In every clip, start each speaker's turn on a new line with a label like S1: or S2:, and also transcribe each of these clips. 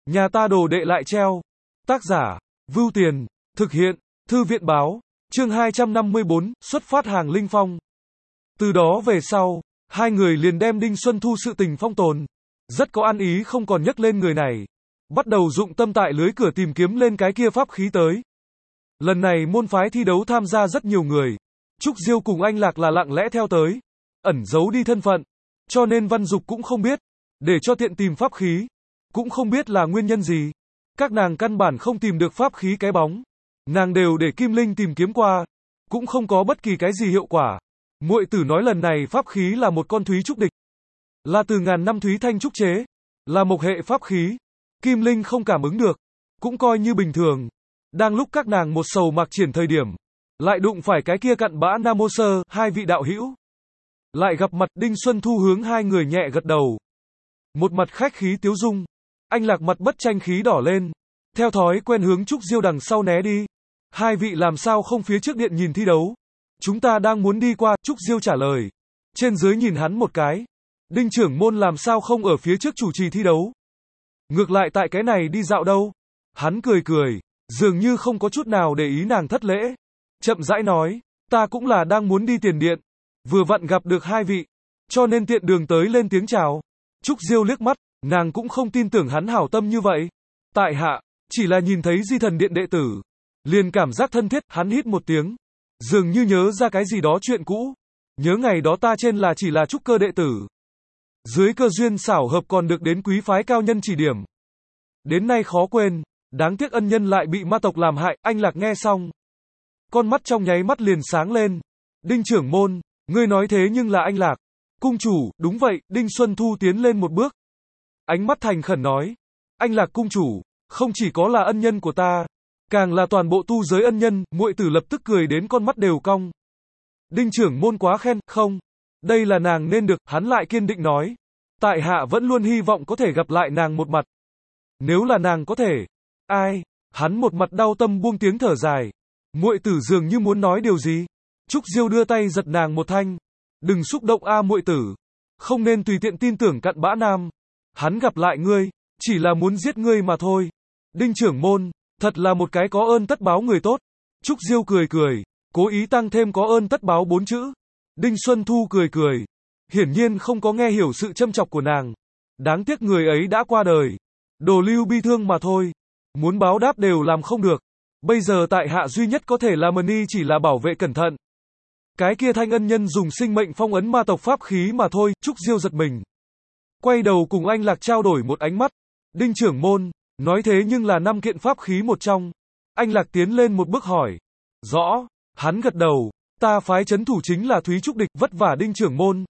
S1: Nhà ta đồ đệ lại treo. Tác giả, Vưu Tiền, thực hiện, Thư viện báo, chương 254, xuất phát hàng Linh Phong. Từ đó về sau, hai người liền đem Đinh Xuân Thu sự tình phong tồn. Rất có ăn ý không còn nhắc lên người này. Bắt đầu dụng tâm tại lưới cửa tìm kiếm lên cái kia pháp khí tới. Lần này môn phái thi đấu tham gia rất nhiều người. Trúc Diêu cùng Anh Lạc là lặng lẽ theo tới. Ẩn giấu đi thân phận. Cho nên Văn Dục cũng không biết. Để cho tiện tìm pháp khí. Cũng không biết là nguyên nhân gì. Các nàng căn bản không tìm được pháp khí cái bóng. Nàng đều để Kim Linh tìm kiếm qua. Cũng không có bất kỳ cái gì hiệu quả. Muội tử nói lần này pháp khí là một con thúy trúc địch. Là từ ngàn năm thúy thanh trúc chế. Là một hệ pháp khí. Kim Linh không cảm ứng được. Cũng coi như bình thường. Đang lúc các nàng một sầu mạc triển thời điểm. Lại đụng phải cái kia cặn bã Nam Mô Sơ, hai vị đạo hữu. Lại gặp mặt Đinh Xuân Thu hướng hai người nhẹ gật đầu. Một mặt khách khí tiếu dung. Anh Lạc mặt bất tranh khí đỏ lên. Theo thói quen hướng Trúc Diêu đằng sau né đi. Hai vị làm sao không phía trước điện nhìn thi đấu. Chúng ta đang muốn đi qua, Trúc Diêu trả lời. Trên dưới nhìn hắn một cái. Đinh trưởng môn làm sao không ở phía trước chủ trì thi đấu. Ngược lại tại cái này đi dạo đâu. Hắn cười cười. Dường như không có chút nào để ý nàng thất lễ. Chậm rãi nói. Ta cũng là đang muốn đi tiền điện. Vừa vặn gặp được hai vị. Cho nên tiện đường tới lên tiếng chào. Trúc Diêu liếc mắt. Nàng cũng không tin tưởng hắn hảo tâm như vậy. Tại hạ, chỉ là nhìn thấy Di Thần Điện đệ tử. Liền cảm giác thân thiết, hắn hít một tiếng. Dường như nhớ ra cái gì đó chuyện cũ. Nhớ ngày đó ta trên là chỉ là trúc cơ đệ tử. Dưới cơ duyên xảo hợp còn được đến quý phái cao nhân chỉ điểm. Đến nay khó quên, đáng tiếc ân nhân lại bị ma tộc làm hại, Anh Lạc nghe xong. Con mắt trong nháy mắt liền sáng lên. Đinh trưởng môn, ngươi nói thế nhưng là Anh Lạc. Cung chủ, đúng vậy, Đinh Xuân Thu tiến lên một bước. Ánh mắt thành khẩn nói. Anh Lạc cung chủ, không chỉ có là ân nhân của ta. Càng là toàn bộ tu giới ân nhân, muội tử lập tức cười đến con mắt đều cong. Đinh trưởng môn quá khen, không. Đây là nàng nên được, hắn lại kiên định nói. Tại hạ vẫn luôn hy vọng có thể gặp lại nàng một mặt. Nếu là nàng có thể. Ai? Hắn một mặt đau tâm buông tiếng thở dài. Muội tử dường như muốn nói điều gì. Trúc Diêu đưa tay giật nàng một thanh. Đừng xúc động a muội tử. Không nên tùy tiện tin tưởng cặn bã nam. Hắn gặp lại ngươi, chỉ là muốn giết ngươi mà thôi. Đinh trưởng môn, thật là một cái có ơn tất báo người tốt. Trúc Diêu cười cười, cố ý tăng thêm có ơn tất báo 4 chữ. Đinh Xuân Thu cười cười, hiển nhiên không có nghe hiểu sự châm chọc của nàng. Đáng tiếc người ấy đã qua đời. Đồ lưu bi thương mà thôi. Muốn báo đáp đều làm không được. Bây giờ tại hạ duy nhất có thể làm ni chỉ là bảo vệ cẩn thận. Cái kia thanh ân nhân dùng sinh mệnh phong ấn ma tộc pháp khí mà thôi. Trúc Diêu giật mình. Quay đầu cùng Anh Lạc trao đổi một ánh mắt. Đinh trưởng môn, nói thế nhưng là 5 kiện pháp khí một trong. Anh Lạc tiến lên một bước hỏi. Rõ, hắn gật đầu. Ta phái trấn thủ chính là Thúy Trúc Địch, vất vả Đinh trưởng môn.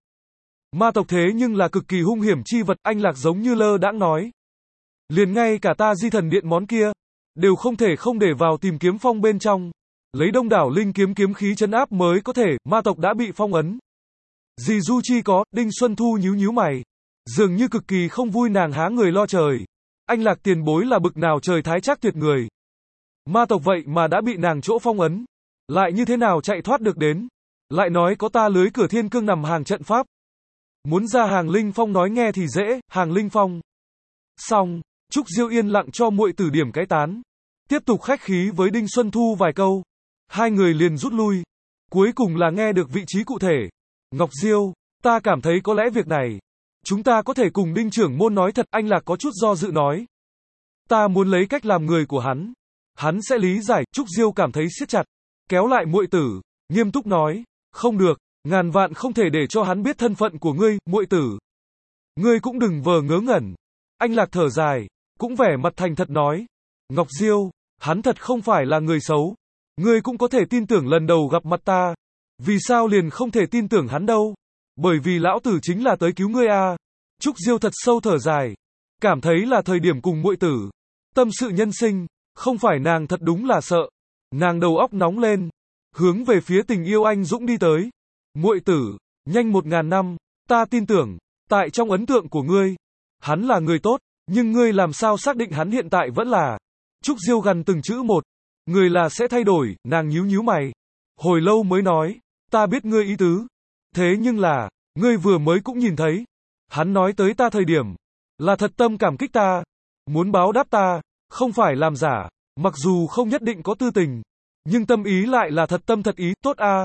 S1: Ma tộc thế nhưng là cực kỳ hung hiểm chi vật, Anh Lạc giống như lơ đãng nói. Liền ngay cả ta Di Thần Điện món kia, đều không thể không để vào tìm kiếm phong bên trong. Lấy đông đảo linh kiếm kiếm khí trấn áp mới có thể, ma tộc đã bị phong ấn. Gì du chi có, Đinh Xuân Thu nhíu nhíu mày. Dường như cực kỳ không vui nàng há người lo trời. Anh Lạc tiền bối là bực nào trời thái chắc tuyệt người. Ma tộc vậy mà đã bị nàng chỗ phong ấn. Lại như thế nào chạy thoát được đến. Lại nói có ta lưới cửa thiên cương nằm hàng trận pháp. Muốn ra hàng Linh Phong nói nghe thì dễ, hàng Linh Phong. Xong, Trúc Diêu yên lặng cho muội tử điểm cái tán. Tiếp tục khách khí với Đinh Xuân Thu vài câu. Hai người liền rút lui. Cuối cùng là nghe được vị trí cụ thể. Ngọc Diêu, ta cảm thấy có lẽ việc này. Chúng ta có thể cùng Đinh trưởng môn nói thật, Anh Lạc có chút do dự nói. Ta muốn lấy cách làm người của hắn. Hắn sẽ lý giải, Trúc Diêu cảm thấy siết chặt. Kéo lại muội tử, nghiêm túc nói. Không được, ngàn vạn không thể để cho hắn biết thân phận của ngươi, muội tử. Ngươi cũng đừng vờ ngớ ngẩn. Anh Lạc thở dài, cũng vẻ mặt thành thật nói. Ngọc Diêu, hắn thật không phải là người xấu. Ngươi cũng có thể tin tưởng lần đầu gặp mặt ta. Vì sao liền không thể tin tưởng hắn đâu? Bởi vì lão tử chính là tới cứu ngươi à. Trúc Diêu thật sâu thở dài. Cảm thấy là thời điểm cùng muội tử. Tâm sự nhân sinh, không phải nàng thật đúng là sợ. Nàng đầu óc nóng lên. Hướng về phía tình yêu anh dũng đi tới. Muội tử, nhanh 1000 năm, ta tin tưởng, tại trong ấn tượng của ngươi. Hắn là người tốt, nhưng ngươi làm sao xác định hắn hiện tại vẫn là. Trúc Diêu gằn từng chữ một. Người là sẽ thay đổi, nàng nhíu nhíu mày. Hồi lâu mới nói, ta biết ngươi ý tứ. Thế nhưng là, ngươi vừa mới cũng nhìn thấy. Hắn nói tới ta thời điểm, là thật tâm cảm kích ta. muốn báo đáp ta, không phải làm giả, mặc dù không nhất định có tư tình, nhưng tâm ý lại là thật tâm thật ý, tốt a.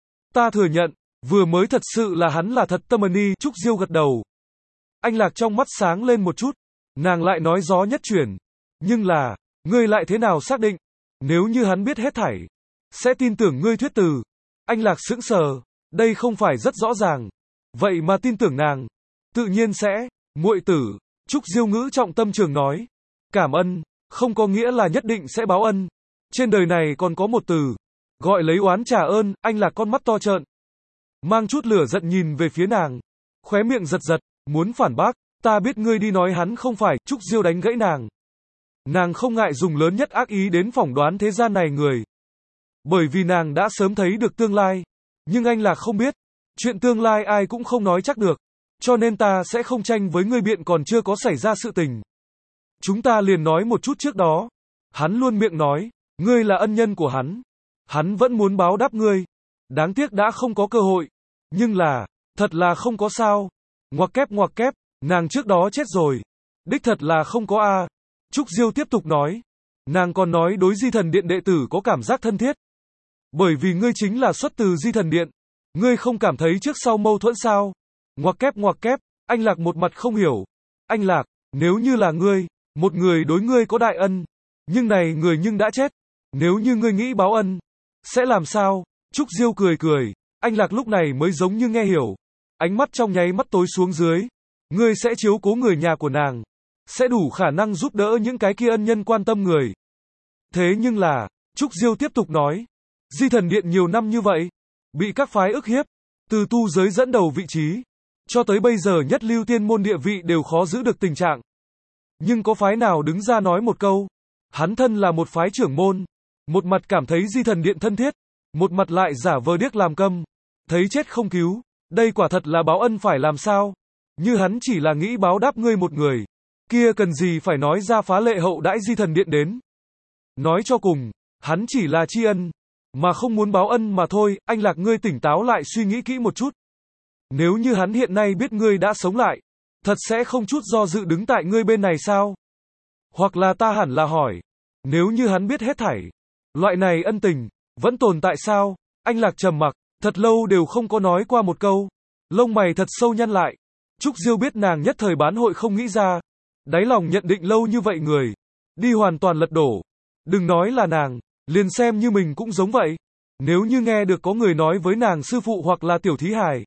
S1: Ta thừa nhận, vừa mới thật sự là hắn là thật tâm ni, Trúc Diêu gật đầu. Anh Lạc trong mắt sáng lên một chút, nàng lại nói gió nhất chuyển, nhưng là, ngươi lại thế nào xác định, nếu như hắn biết hết thảy, sẽ tin tưởng ngươi thuyết từ. Anh Lạc sững sờ, đây không phải rất rõ ràng, vậy mà tin tưởng nàng, tự nhiên sẽ, muội tử, Trúc Diêu ngữ trọng tâm trường nói, cảm ơn, không có nghĩa là nhất định sẽ báo ân, trên đời này còn có một từ, gọi lấy oán trả ơn. Anh Lạc con mắt to trợn, mang chút lửa giận nhìn về phía nàng, khóe miệng giật giật, muốn phản bác, ta biết ngươi đi nói hắn không phải. Trúc Diêu đánh gãy nàng. Nàng không ngại dùng lớn nhất ác ý đến phỏng đoán thế gian này người. Bởi vì nàng đã sớm thấy được tương lai, nhưng anh Lạc không biết, chuyện tương lai ai cũng không nói chắc được, cho nên ta sẽ không tranh với ngươi biện còn chưa có xảy ra sự tình. Chúng ta liền nói một chút trước đó. Hắn luôn miệng nói, ngươi là ân nhân của hắn vẫn muốn báo đáp ngươi, đáng tiếc đã không có cơ hội, nhưng là, thật là không có sao. Ngoặc kép, nàng trước đó chết rồi, đích thật là không có a. Trúc Diêu tiếp tục nói, nàng còn nói đối Di Thần Điện đệ tử có cảm giác thân thiết, bởi vì ngươi chính là xuất từ Di Thần Điện, ngươi không cảm thấy trước sau mâu thuẫn sao? Ngoặc kép, anh Lạc một mặt không hiểu. Anh Lạc, nếu như là ngươi, một người đối ngươi có đại ân, nhưng này người nhưng đã chết, nếu như ngươi nghĩ báo ân, sẽ làm sao? Trúc Diêu cười, anh Lạc lúc này mới giống như nghe hiểu, ánh mắt trong nháy mắt tối xuống dưới, ngươi sẽ chiếu cố người nhà của nàng, sẽ đủ khả năng giúp đỡ những cái kia ân nhân quan tâm người. Thế nhưng là, Trúc Diêu tiếp tục nói, Di Thần Điện nhiều năm như vậy, bị các phái ức hiếp, từ tu giới dẫn đầu vị trí, cho tới bây giờ nhất lưu tiên môn địa vị đều khó giữ được tình trạng. Nhưng có phái nào đứng ra nói một câu, hắn thân là một phái trưởng môn, một mặt cảm thấy Di Thần Điện thân thiết, một mặt lại giả vờ điếc làm câm, thấy chết không cứu, đây quả thật là báo ân phải làm sao? Như hắn chỉ là nghĩ báo đáp ngươi một người, kia cần gì phải nói ra phá lệ hậu đãi Di Thần Điện đến. Nói cho cùng, hắn chỉ là tri ân, mà không muốn báo ân mà thôi. Anh Lạc, ngươi tỉnh táo lại suy nghĩ kỹ một chút. Nếu như hắn hiện nay biết ngươi đã sống lại, thật sẽ không chút do dự đứng tại ngươi bên này sao? Hoặc là ta hẳn là hỏi, nếu như hắn biết hết thảy, loại này ân tình, vẫn tồn tại sao? Anh Lạc trầm mặc, thật lâu đều không có nói qua một câu, lông mày thật sâu nhăn lại. Trúc Diêu biết nàng nhất thời bán hội không nghĩ ra, đáy lòng nhận định lâu như vậy người, đi hoàn toàn lật đổ. Đừng nói là nàng, liền xem như mình cũng giống vậy. Nếu như nghe được có người nói với nàng sư phụ hoặc là tiểu thí hài,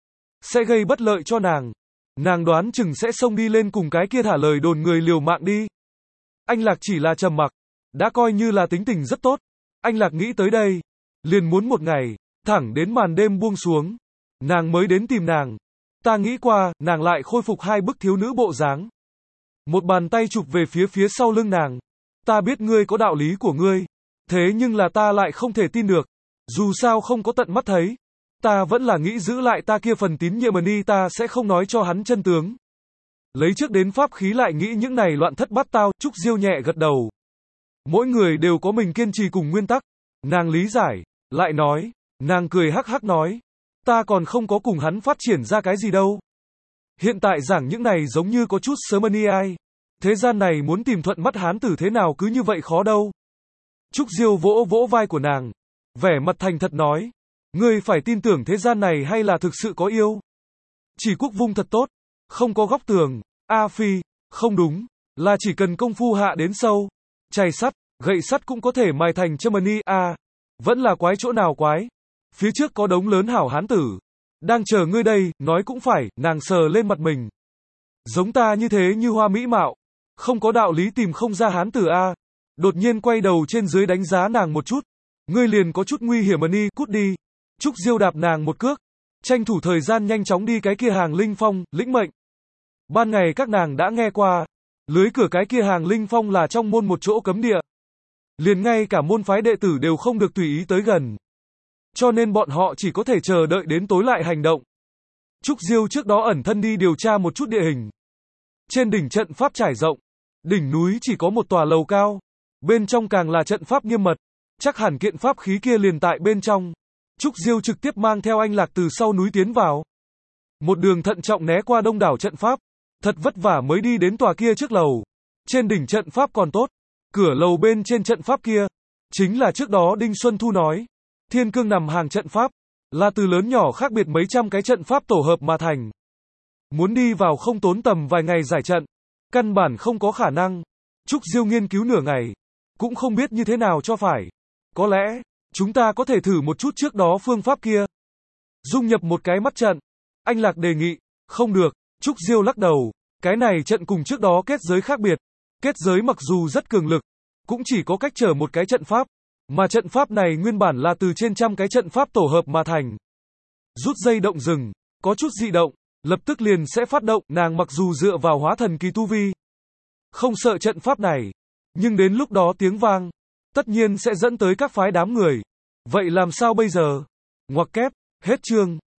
S1: sẽ gây bất lợi cho nàng đoán chừng sẽ xông đi lên cùng cái kia thả lời đồn người liều mạng đi. Anh Lạc chỉ là trầm mặc, đã coi như là tính tình rất tốt. Anh Lạc nghĩ tới đây, liền muốn một ngày, thẳng đến màn đêm buông xuống, nàng mới đến tìm nàng. Ta nghĩ qua, nàng lại khôi phục hai bức thiếu nữ bộ dáng. Một bàn tay chụp về phía sau lưng nàng. Ta biết ngươi có đạo lý của ngươi, thế nhưng là ta lại không thể tin được. Dù sao không có tận mắt thấy, ta vẫn là nghĩ giữ lại ta kia phần tín nhiệm đi, ta sẽ không nói cho hắn chân tướng. Lấy trước đến pháp khí lại nghĩ những này loạn thất bát tao. Trúc Diêu nhẹ gật đầu. Mỗi người đều có mình kiên trì cùng nguyên tắc. Nàng lý giải, lại nói, nàng cười hắc hắc nói, ta còn không có cùng hắn phát triển ra cái gì đâu. Hiện tại giảng những này giống như có chút sớm ai. Thế gian này muốn tìm thuận mắt hán tử thế nào cứ như vậy khó đâu. Trúc Diêu vỗ vỗ vai của nàng, vẻ mặt thành thật nói, ngươi phải tin tưởng thế gian này hay là thực sự có yêu. Chỉ quốc vung thật tốt, không có góc tường. A Phi, không đúng, là chỉ cần công phu hạ đến sâu, chày sắt, gậy sắt cũng có thể mài thành châm ni. Vẫn là quái chỗ nào quái. Phía trước có đống lớn hảo hán tử, đang chờ ngươi đây. Nói cũng phải, nàng sờ lên mặt mình. Giống ta như thế như hoa mỹ mạo, không có đạo lý tìm không ra hán tử a. Đột nhiên quay đầu trên dưới đánh giá nàng một chút, ngươi liền có chút nguy hiểm ni, cút đi. Trúc Diêu đạp nàng một cước, tranh thủ thời gian nhanh chóng đi cái kia hàng linh phong, lĩnh mệnh. Ban ngày các nàng đã nghe qua, lưới cửa cái kia hàng linh phong là trong môn một chỗ cấm địa. Liền ngay cả môn phái đệ tử đều không được tùy ý tới gần. Cho nên bọn họ chỉ có thể chờ đợi đến tối lại hành động. Trúc Diêu trước đó ẩn thân đi điều tra một chút địa hình. Trên đỉnh trận pháp trải rộng, đỉnh núi chỉ có một tòa lầu cao, bên trong càng là trận pháp nghiêm mật, chắc hẳn kiện pháp khí kia liền tại bên trong. Trúc Diêu trực tiếp mang theo anh Lạc từ sau núi tiến vào. Một đường thận trọng né qua đông đảo trận pháp, thật vất vả mới đi đến tòa kia trước lầu. Trên đỉnh trận pháp còn tốt. Cửa lầu bên trên trận pháp kia. Chính là trước đó Đinh Xuân Thu nói. Thiên cương nằm hàng trận pháp. Là từ lớn nhỏ khác biệt mấy trăm cái trận pháp tổ hợp mà thành. Muốn đi vào không tốn tầm vài ngày giải trận. Căn bản không có khả năng. Trúc Diêu nghiên cứu nửa ngày. Cũng không biết như thế nào cho phải. Có lẽ, chúng ta có thể thử một chút trước đó phương pháp kia. Dung nhập một cái mắt trận. Anh Lạc đề nghị. Không được. Trúc Diêu lắc đầu. Cái này trận cùng trước đó kết giới khác biệt. Kết giới mặc dù rất cường lực. Cũng chỉ có cách trở một cái trận pháp. Mà trận pháp này nguyên bản là từ trên trăm cái trận pháp tổ hợp mà thành. Rút dây động rừng. Có chút dị động. Lập tức liền sẽ phát động. Nàng mặc dù dựa vào hóa thần kỳ tu vi. Không sợ trận pháp này. Nhưng đến lúc đó tiếng vang. Tất nhiên sẽ dẫn tới các phái đám người. Vậy làm sao bây giờ? Ngoặc kép. Hết chương.